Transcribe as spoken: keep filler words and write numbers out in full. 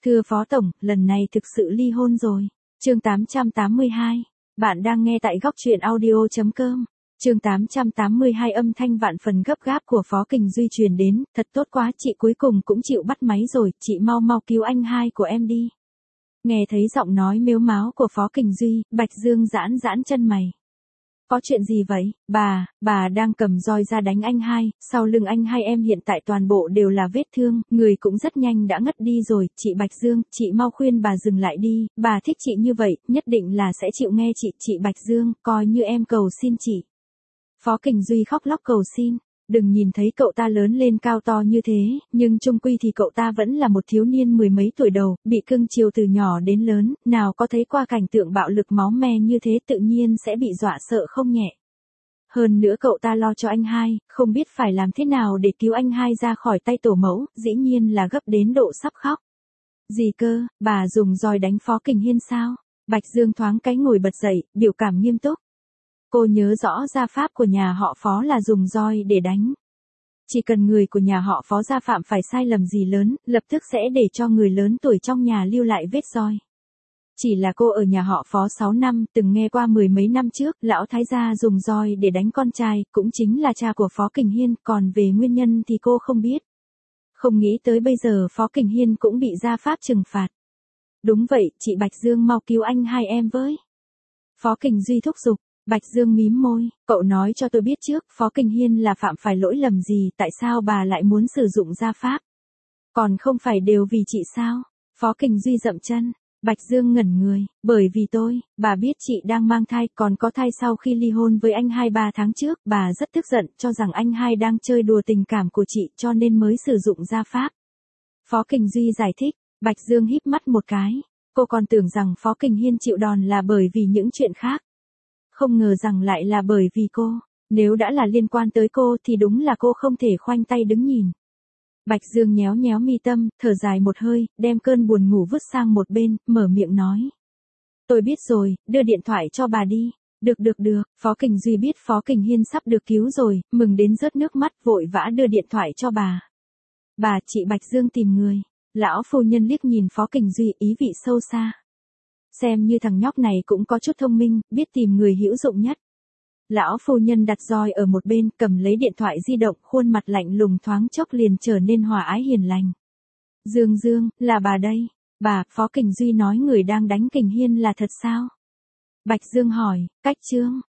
Thưa Phó Tổng, lần này thực sự ly hôn rồi. Chương tám trăm tám mươi hai. Bạn đang nghe tại góc truyện audio chấm com. Chương tám trăm tám mươi hai âm thanh vạn phần gấp gáp của Phó Kình Duy truyền đến, thật tốt quá, chị cuối cùng cũng chịu bắt máy rồi, chị mau mau cứu anh hai của em đi. Nghe thấy giọng nói mếu máo của Phó Kình Duy, Bạch Dương giãn giãn chân mày. Có chuyện gì vậy? Bà, bà đang cầm roi ra đánh anh hai, sau lưng anh hai em hiện tại toàn bộ đều là vết thương, người cũng rất nhanh đã ngất đi rồi, chị Bạch Dương, chị mau khuyên bà dừng lại đi, bà thích chị như vậy, nhất định là sẽ chịu nghe chị, chị Bạch Dương, coi như em cầu xin chị. Phó Kình Duy khóc lóc cầu xin. Đừng nhìn thấy cậu ta lớn lên cao to như thế, nhưng chung quy thì cậu ta vẫn là một thiếu niên mười mấy tuổi đầu, bị cưng chiều từ nhỏ đến lớn, nào có thấy qua cảnh tượng bạo lực máu me như thế, tự nhiên sẽ bị dọa sợ không nhẹ. Hơn nữa cậu ta lo cho anh hai, không biết phải làm thế nào để cứu anh hai ra khỏi tay tổ mẫu, dĩ nhiên là gấp đến độ sắp khóc. Gì cơ, bà dùng roi đánh Phó Kình Hiên sao? Bạch Dương thoáng cái ngồi bật dậy, biểu cảm nghiêm túc. Cô nhớ rõ gia pháp của nhà họ Phó là dùng roi để đánh. Chỉ cần người của nhà họ Phó gia phạm phải sai lầm gì lớn, lập tức sẽ để cho người lớn tuổi trong nhà lưu lại vết roi. Chỉ là cô ở nhà họ Phó sáu năm, từng nghe qua mười mấy năm trước, lão thái gia dùng roi để đánh con trai, cũng chính là cha của Phó Kình Hiên, còn về nguyên nhân thì cô không biết. Không nghĩ tới bây giờ Phó Kình Hiên cũng bị gia pháp trừng phạt. Đúng vậy, chị Bạch Dương mau cứu anh hai em với. Phó Kình Duy thúc giục. Bạch Dương mím môi, cậu nói cho tôi biết trước, Phó Kình Hiên là phạm phải lỗi lầm gì, tại sao bà lại muốn sử dụng gia pháp? Còn không phải đều vì chị sao? Phó Kình Duy dậm chân, Bạch Dương ngẩn người, bởi vì tôi, bà biết chị đang mang thai, còn có thai sau khi ly hôn với anh hai ba tháng trước, bà rất tức giận, cho rằng anh hai đang chơi đùa tình cảm của chị, cho nên mới sử dụng gia pháp. Phó Kình Duy giải thích, Bạch Dương híp mắt một cái, cô còn tưởng rằng Phó Kình Hiên chịu đòn là bởi vì những chuyện khác. Không ngờ rằng lại là bởi vì cô, nếu đã là liên quan tới cô thì đúng là cô không thể khoanh tay đứng nhìn. Bạch Dương nhéo nhéo mi tâm, thở dài một hơi, đem cơn buồn ngủ vứt sang một bên, mở miệng nói. Tôi biết rồi, đưa điện thoại cho bà đi. Được được được, Phó Kình Duy biết Phó Kình Hiên sắp được cứu rồi, mừng đến rớt nước mắt, vội vã đưa điện thoại cho bà. Bà, chị Bạch Dương tìm người. Lão phu nhân liếc nhìn Phó Kình Duy, ý vị sâu xa. Xem như thằng nhóc này cũng có chút thông minh, biết tìm người hữu dụng nhất. Lão phu nhân đặt roi ở một bên, cầm lấy điện thoại di động, khuôn mặt lạnh lùng thoáng chốc liền trở nên hòa ái hiền lành. Dương Dương, là bà đây. Bà, Phó Kình Duy nói người đang đánh Kình Hiên là thật sao? Bạch Dương hỏi, cách chương.